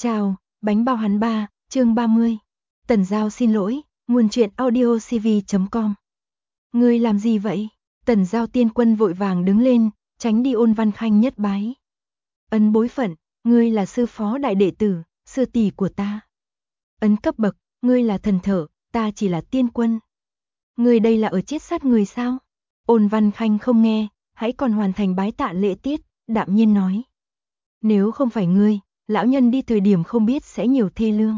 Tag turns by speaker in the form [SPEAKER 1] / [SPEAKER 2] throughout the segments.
[SPEAKER 1] Chào, bánh bao hắn ba, chương 30. Tần Giao xin lỗi, nguồn truyện audiocv.com. Ngươi làm gì vậy? Tần Giao Tiên Quân vội vàng đứng lên, tránh đi Ôn Văn Khanh nhất bái. Ấn bối phận, ngươi là sư phó đại đệ tử, sư tỷ của ta. Ấn cấp bậc, ngươi là thần thở, ta chỉ là tiên quân. Ngươi đây là ở chết sát người sao? Ôn Văn Khanh không nghe, hãy còn hoàn thành bái tạ lễ tiết, đạm nhiên nói. Nếu không phải ngươi, lão nhân đi thời điểm không biết sẽ nhiều thê lương.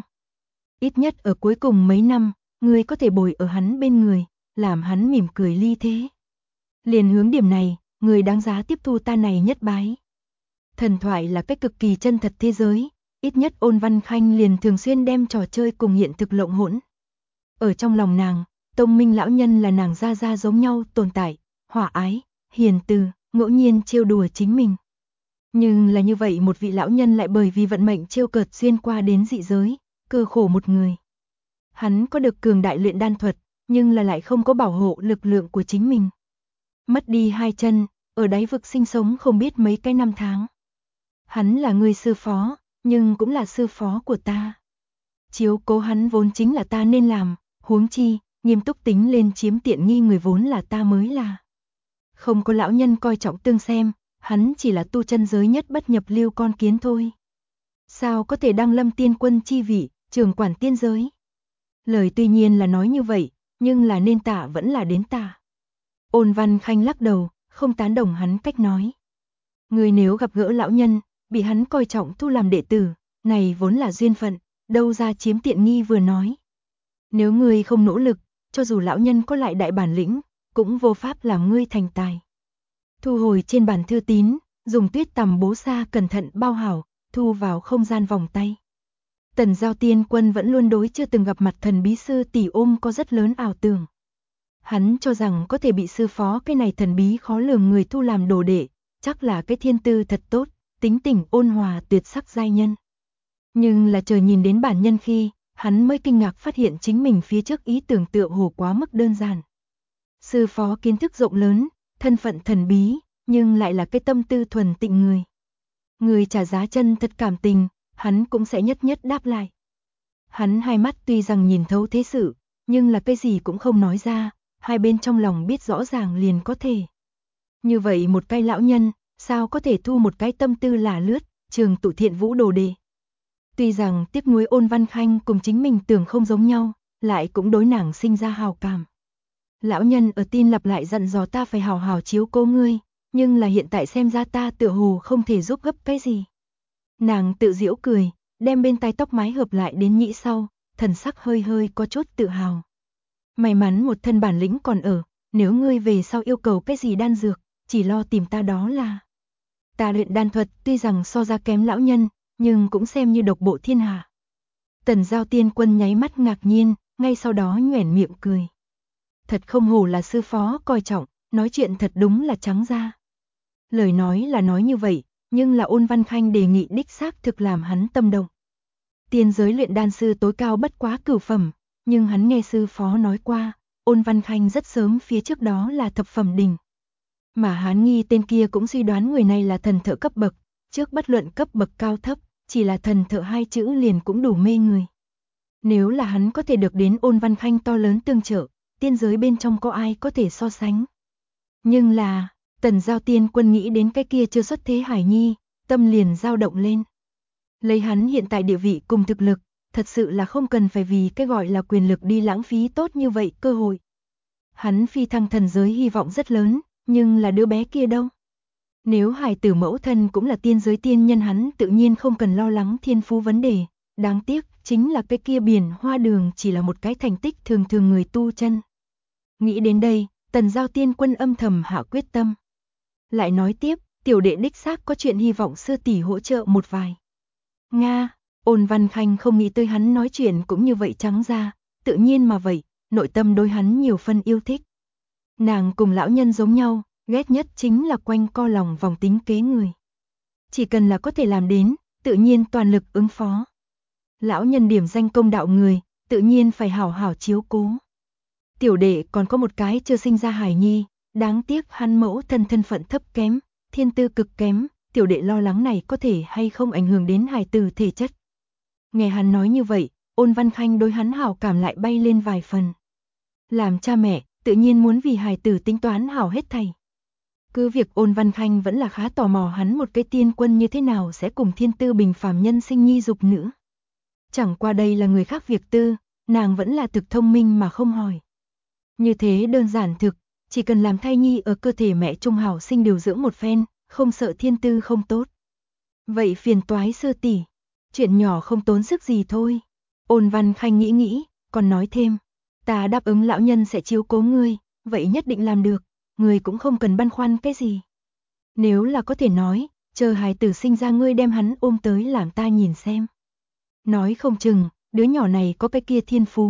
[SPEAKER 1] Ít nhất ở cuối cùng mấy năm, ngươi có thể bồi ở hắn bên người, làm hắn mỉm cười ly thế. Liền hướng điểm này, ngươi đáng giá tiếp thu ta này nhất bái. Thần thoại là cái cực kỳ chân thật thế giới, ít nhất Ôn Văn Khanh liền thường xuyên đem trò chơi cùng hiện thực lộn hỗn. Ở trong lòng nàng, Tông Minh lão nhân là nàng gia gia giống nhau tồn tại, hòa ái, hiền từ, ngẫu nhiên trêu đùa chính mình. Nhưng là như vậy một vị lão nhân lại bởi vì vận mệnh trêu cợt xuyên qua đến dị giới, cơ khổ một người. Hắn có được cường đại luyện đan thuật, nhưng là lại không có bảo hộ lực lượng của chính mình. Mất đi hai chân, ở đáy vực sinh sống không biết mấy cái năm tháng. Hắn là người sư phó, nhưng cũng là sư phó của ta. Chiếu cố hắn vốn chính là ta nên làm, huống chi, nghiêm túc tính lên chiếm tiện nghi người vốn là ta mới là. Không có lão nhân coi trọng tương xem, hắn chỉ là tu chân giới nhất bất nhập lưu con kiến thôi. Sao có thể đăng lâm tiên quân chi vị, trưởng quản tiên giới? Lời tuy nhiên là nói như vậy, nhưng là nên tạ vẫn là đến tạ. Ôn Văn Khanh lắc đầu, không tán đồng hắn cách nói. Người nếu gặp gỡ lão nhân, bị hắn coi trọng thu làm đệ tử, này vốn là duyên phận, đâu ra chiếm tiện nghi vừa nói. Nếu ngươi không nỗ lực, cho dù lão nhân có lại đại bản lĩnh, cũng vô pháp làm ngươi thành tài. Thu hồi trên bản thư tín, dùng tuyết tằm bố sa cẩn thận bao hảo, thu vào không gian vòng tay. Tần Giao Tiên Quân vẫn luôn đối chưa từng gặp mặt thần bí sư tỷ ôm có rất lớn ảo tưởng. Hắn cho rằng có thể bị sư phó cái này thần bí khó lường người thu làm đồ đệ, chắc là cái thiên tư thật tốt, tính tình ôn hòa tuyệt sắc giai nhân. Nhưng là chờ nhìn đến bản nhân khi, hắn mới kinh ngạc phát hiện chính mình phía trước ý tưởng tựa hồ quá mức đơn giản. Sư phó kiến thức rộng lớn, thân phận thần bí, nhưng lại là cái tâm tư thuần tịnh người. Người trả giá chân thật cảm tình, hắn cũng sẽ nhất nhất đáp lại. Hắn hai mắt tuy rằng nhìn thấu thế sự, nhưng là cái gì cũng không nói ra, hai bên trong lòng biết rõ ràng liền có thể. Như vậy một cái lão nhân, sao có thể thu một cái tâm tư lả lướt, trường tụ thiện vũ đồ đề. Tuy rằng tiếc nuối Ôn Văn Khanh cùng chính mình tưởng không giống nhau, lại cũng đối nàng sinh ra hào cảm. Lão nhân ở tin lặp lại dặn dò ta phải hào hào chiếu cố ngươi, nhưng là hiện tại xem ra ta tựa hồ không thể giúp gấp cái gì. Nàng tự giễu cười, đem bên tai tóc mái hợp lại đến nhĩ sau, thần sắc hơi hơi có chút tự hào. May mắn một thân bản lĩnh còn ở, nếu ngươi về sau yêu cầu cái gì đan dược, chỉ lo tìm ta đó là. Ta luyện đan thuật tuy rằng so ra kém lão nhân, nhưng cũng xem như độc bộ thiên hạ. Tần Giao Tiên Quân nháy mắt ngạc nhiên, ngay sau đó nhoẻn miệng cười. Thật không hổ là sư phó coi trọng, nói chuyện thật đúng là trắng ra. Lời nói là nói như vậy, nhưng là Ôn Văn Khanh đề nghị đích xác thực làm hắn tâm động. Tiên giới luyện đan sư tối cao bất quá cửu phẩm, nhưng hắn nghe sư phó nói qua, Ôn Văn Khanh rất sớm phía trước đó là thập phẩm đỉnh. Mà Hán Nghi tên kia cũng suy đoán người này là thần thợ cấp bậc, trước bất luận cấp bậc cao thấp, chỉ là thần thợ hai chữ liền cũng đủ mê người. Nếu là hắn có thể được đến Ôn Văn Khanh to lớn tương trợ, tiên giới bên trong có ai có thể so sánh. Nhưng là, Tần Giao Tiên Quân nghĩ đến cái kia chưa xuất thế Hải Nhi, tâm liền dao động lên. Lấy hắn hiện tại địa vị cùng thực lực, thật sự là không cần phải vì cái gọi là quyền lực đi lãng phí tốt như vậy cơ hội. Hắn phi thăng thần giới hy vọng rất lớn, nhưng là đứa bé kia đâu? Nếu hài tử mẫu thân cũng là tiên giới tiên nhân hắn tự nhiên không cần lo lắng thiên phú vấn đề, đáng tiếc chính là cái kia biển hoa đường chỉ là một cái thành tích thường thường người tu chân. Nghĩ đến đây, Tần Giao Tiên Quân âm thầm hạ quyết tâm. Lại nói tiếp, tiểu đệ đích xác có chuyện hy vọng sư tỷ hỗ trợ một vài. Nga, Ôn Văn Khanh không nghĩ tới hắn nói chuyện cũng như vậy trắng ra, tự nhiên mà vậy, nội tâm đối hắn nhiều phân yêu thích. Nàng cùng lão nhân giống nhau, ghét nhất chính là quanh co lòng vòng tính kế người. Chỉ cần là có thể làm đến, tự nhiên toàn lực ứng phó. Lão nhân điểm danh công đạo người, tự nhiên phải hảo hảo chiếu cố. Tiểu đệ còn có một cái chưa sinh ra hài nhi, đáng tiếc hắn mẫu thân phận thấp kém, thiên tư cực kém, tiểu đệ lo lắng này có thể hay không ảnh hưởng đến hài tử thể chất. Nghe hắn nói như vậy, Ôn Văn Khanh đối hắn hảo cảm lại bay lên vài phần. Làm cha mẹ, tự nhiên muốn vì hài tử tính toán hảo hết thảy. Cứ việc Ôn Văn Khanh vẫn là khá tò mò hắn một cái tiên quân như thế nào sẽ cùng thiên tư bình phàm nhân sinh nhi dục nữ. Chẳng qua đây là người khác việc tư, nàng vẫn là thực thông minh mà không hỏi. Như thế đơn giản thực, chỉ cần làm thai nhi ở cơ thể mẹ trung hảo sinh điều dưỡng một phen, không sợ thiên tư không tốt. Vậy phiền toái sư tỷ, chuyện nhỏ không tốn sức gì thôi. Ôn Văn Khanh nghĩ, còn nói thêm, ta đáp ứng lão nhân sẽ chiếu cố ngươi, vậy nhất định làm được, ngươi cũng không cần băn khoăn cái gì. Nếu là có thể nói, chờ hài tử sinh ra ngươi đem hắn ôm tới làm ta nhìn xem. Nói không chừng, đứa nhỏ này có cái kia thiên phú.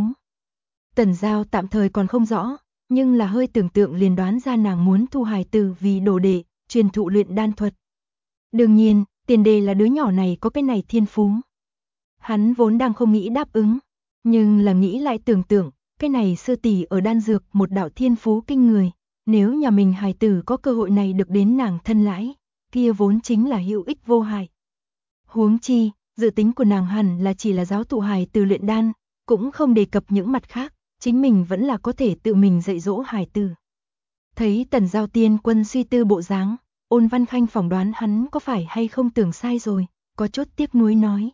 [SPEAKER 1] Tần Giao tạm thời còn không rõ, nhưng là hơi tưởng tượng liền đoán ra nàng muốn thu hài tử vì đồ đệ, truyền thụ luyện đan thuật. Đương nhiên, tiền đề là đứa nhỏ này có cái này thiên phú. Hắn vốn đang không nghĩ đáp ứng, nhưng là nghĩ lại tưởng tượng, cái này sư tỷ ở đan dược một đạo thiên phú kinh người, nếu nhà mình hài tử có cơ hội này được đến nàng thân lãi, kia vốn chính là hữu ích vô hại. Huống chi, dự tính của nàng hẳn là chỉ là giáo thụ hài tử luyện đan, cũng không đề cập những mặt khác, chính mình vẫn là có thể tự mình dạy dỗ hài tử. Thấy Tần Giao tiên quân suy tư bộ dáng, Ôn Văn Khanh phỏng đoán hắn có phải hay không tưởng sai rồi, có chút tiếc nuối nói.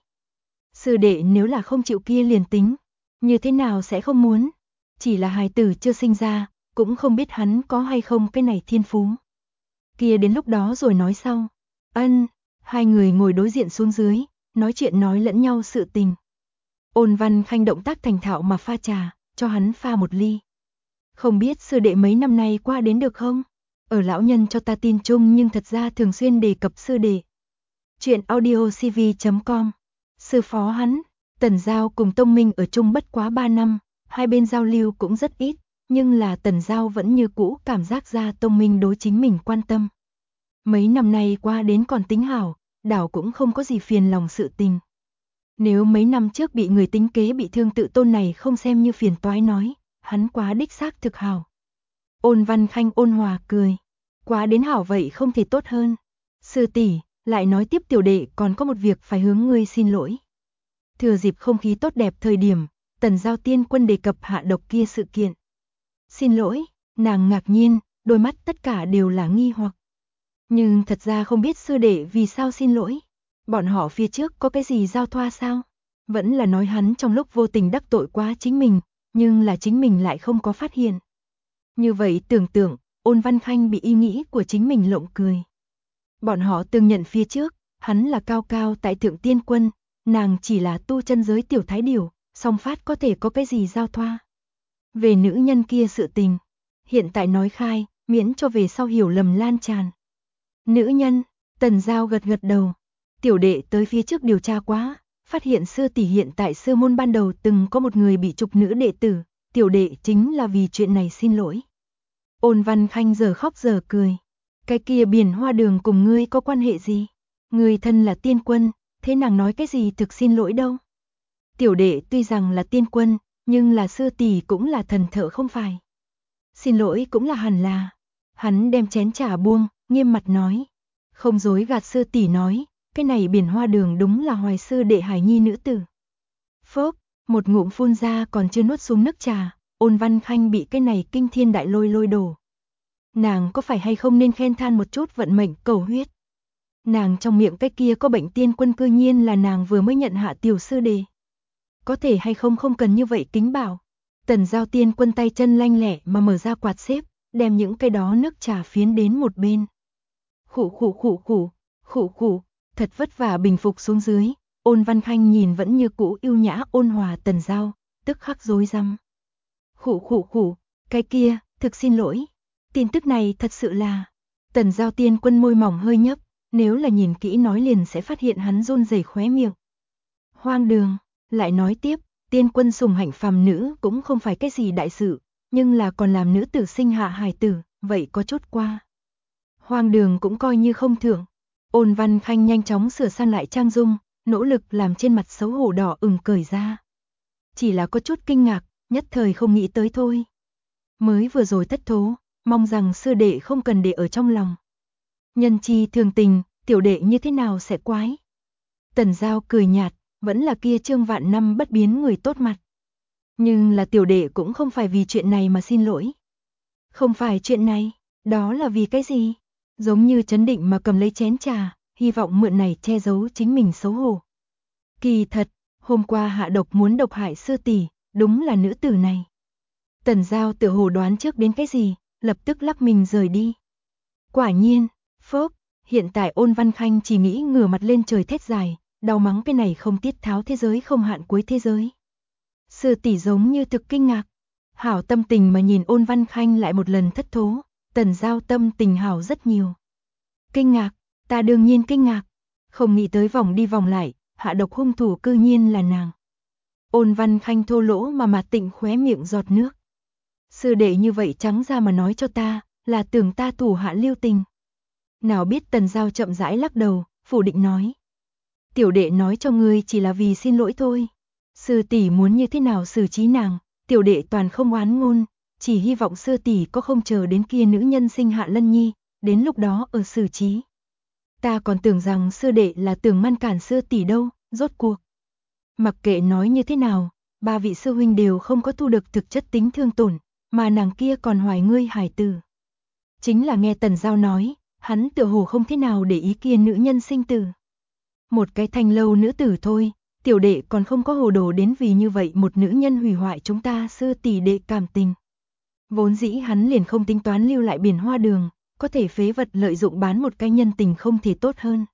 [SPEAKER 1] Sư đệ nếu là không chịu kia liền tính, như thế nào sẽ không muốn, chỉ là hài tử chưa sinh ra, cũng không biết hắn có hay không cái này thiên phú. Kia đến lúc đó rồi nói sau. Ân, hai người ngồi đối diện xuống dưới, nói chuyện nói lẫn nhau sự tình. Ôn Văn Khanh động tác thành thạo mà pha trà, cho hắn pha một ly. Không biết sư đệ mấy năm nay qua đến được không? Ở lão nhân cho ta tin chung nhưng thật ra thường xuyên đề cập sư đệ. Chuyện audiocv.com. Sư phó hắn, Tần Giao cùng Tông Minh ở chung bất quá 3 năm, hai bên giao lưu cũng rất ít, nhưng là Tần Giao vẫn như cũ cảm giác ra Tông Minh đối chính mình quan tâm. Mấy năm nay qua đến còn tính hảo, đảo cũng không có gì phiền lòng sự tình. Nếu mấy năm trước bị người tính kế bị thương tự tôn này không xem như phiền toái nói, hắn quá đích xác thực hảo. Ôn Văn Khanh ôn hòa cười, quá đến hảo vậy không thể tốt hơn. Sư tỷ, lại nói tiếp tiểu đệ còn có một việc phải hướng ngươi xin lỗi. Thừa dịp không khí tốt đẹp thời điểm, Tần Giao tiên quân đề cập hạ độc kia sự kiện. Xin lỗi, nàng ngạc nhiên, đôi mắt tất cả đều là nghi hoặc. Nhưng thật ra không biết sư đệ vì sao xin lỗi. Bọn họ phía trước có cái gì giao thoa sao? Vẫn là nói hắn trong lúc vô tình đắc tội quá chính mình, nhưng là chính mình lại không có phát hiện. Như vậy tưởng tượng, Ôn Văn Khanh bị ý nghĩ của chính mình lộng cười. Bọn họ từng nhận phía trước, hắn là cao cao tại thượng tiên quân, nàng chỉ là tu chân giới tiểu thái điểu, song phát có thể có cái gì giao thoa. Về nữ nhân kia sự tình, hiện tại nói khai, miễn cho về sau hiểu lầm lan tràn. Nữ nhân, Tần Giao gật gật đầu, tiểu đệ tới phía trước điều tra quá, phát hiện sư tỷ hiện tại sư môn ban đầu từng có một người bị trục nữ đệ tử, tiểu đệ chính là vì chuyện này xin lỗi. Ôn Văn Khanh giờ khóc giờ cười, cái kia Biển Hoa Đường cùng ngươi có quan hệ gì? Ngươi thân là tiên quân, thế nàng nói cái gì thực xin lỗi đâu? Tiểu đệ tuy rằng là tiên quân, nhưng là sư tỷ cũng là thần thợ không phải. Xin lỗi cũng là hẳn là. Hắn đem chén trà buông, nghiêm mặt nói. Không dối gạt sư tỷ nói, cái này Biển Hoa Đường đúng là hoài sư đệ hải nhi nữ tử. Phốp, một ngụm phun ra còn chưa nuốt xuống nước trà, Ôn Văn Khanh bị cái này kinh thiên đại lôi đổ. Nàng có phải hay không nên khen than một chút vận mệnh cầu huyết. Nàng trong miệng cái kia có bệnh tiên quân cư nhiên là nàng vừa mới nhận hạ tiểu sư đệ. Có thể hay không không cần như vậy kính bảo. Tần Giao tiên quân tay chân lanh lẹ mà mở ra quạt xếp, đem những cái đó nước trà phiến đến một bên. Khụ, thật vất vả bình phục xuống dưới, Ôn Văn Khanh nhìn vẫn như cũ yêu nhã ôn hòa Tần Giao, tức khắc rối rắm. Khụ, cái kia, thực xin lỗi. Tin tức này thật sự là... Tần Giao tiên quân môi mỏng hơi nhấp, nếu là nhìn kỹ nói liền sẽ phát hiện hắn run rẩy khóe miệng. Hoang đường, lại nói tiếp, tiên quân sủng hạnh phàm nữ cũng không phải cái gì đại sự, nhưng là còn làm nữ tử sinh hạ hài tử, vậy có chút qua. Hoang đường cũng coi như không thưởng. Ôn Văn Khanh nhanh chóng sửa sang lại trang dung, nỗ lực làm trên mặt xấu hổ đỏ ửng cởi ra. Chỉ là có chút kinh ngạc, nhất thời không nghĩ tới thôi. Mới vừa rồi thất thố, mong rằng sư đệ không cần để ở trong lòng. Nhân chi thường tình, tiểu đệ như thế nào sẽ quái. Tần Giao cười nhạt, vẫn là kia Trương vạn năm bất biến người tốt mặt. Nhưng là tiểu đệ cũng không phải vì chuyện này mà xin lỗi. Không phải chuyện này, đó là vì cái gì? Giống như trấn định mà cầm lấy chén trà, hy vọng mượn này che giấu chính mình xấu hổ. Kỳ thật, hôm qua hạ độc muốn độc hại sư tỷ, đúng là nữ tử này. Tần Giao tựa hồ đoán trước đến cái gì, lập tức lắc mình rời đi. Quả nhiên, phốc, hiện tại Ôn Văn Khanh chỉ nghĩ ngửa mặt lên trời thét dài, đau mắng cái này không tiết tháo thế giới không hạn cuối thế giới. Sư tỷ giống như thực kinh ngạc, hảo tâm tình mà nhìn Ôn Văn Khanh lại một lần thất thố, Tần Giao tâm tình hảo rất nhiều. Kinh ngạc, ta đương nhiên kinh ngạc, không nghĩ tới vòng đi vòng lại, hạ độc hung thủ cư nhiên là nàng. Ôn Văn Khanh thô lỗ mà Mạt Tịnh khóe miệng giọt nước. Sư đệ như vậy trắng ra mà nói cho ta, là tưởng ta thủ hạ lưu tình. Nào biết Tần Giao chậm rãi lắc đầu, phủ định nói. Tiểu đệ nói cho ngươi chỉ là vì xin lỗi thôi. Sư tỷ muốn như thế nào xử trí nàng, tiểu đệ toàn không oán ngôn, chỉ hy vọng sư tỷ có không chờ đến kia nữ nhân sinh hạ Lân Nhi, đến lúc đó ở xử trí. Ta còn tưởng rằng sư đệ là tưởng ngăn cản sư tỷ đâu, rốt cuộc. Mặc kệ nói như thế nào, ba vị sư huynh đều không có thu được thực chất tính thương tổn, mà nàng kia còn hoài ngươi hài tử. Chính là nghe Tần Giao nói, hắn tựa hồ không thế nào để ý kia nữ nhân sinh tử. Một cái thanh lâu nữ tử thôi, tiểu đệ còn không có hồ đồ đến vì như vậy một nữ nhân hủy hoại chúng ta sư tỷ đệ cảm tình. Vốn dĩ hắn liền không tính toán lưu lại Biển Hoa Đường, có thể phế vật lợi dụng bán một cái nhân tình không thể tốt hơn.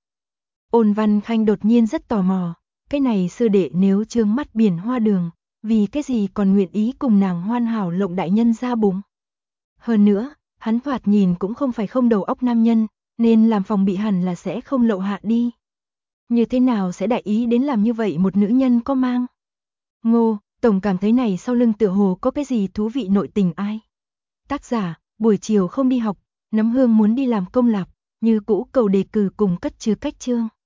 [SPEAKER 1] Ôn Văn Khanh đột nhiên rất tò mò, cái này sư đệ nếu trương mắt Biển Hoa Đường, vì cái gì còn nguyện ý cùng nàng hoàn hảo lộng đại nhân ra bụng. Hơn nữa, hắn thoạt nhìn cũng không phải không đầu óc nam nhân, nên làm phòng bị hẳn là sẽ không lậu hạ đi. Như thế nào sẽ đại ý đến làm như vậy một nữ nhân có mang? Ngô, tổng cảm thấy này sau lưng tựa hồ có cái gì thú vị nội tình ai? Tác giả, buổi chiều không đi học, Nấm Hương muốn đi làm công lạc, như cũ cầu đề cử cùng cất chứa cách chương.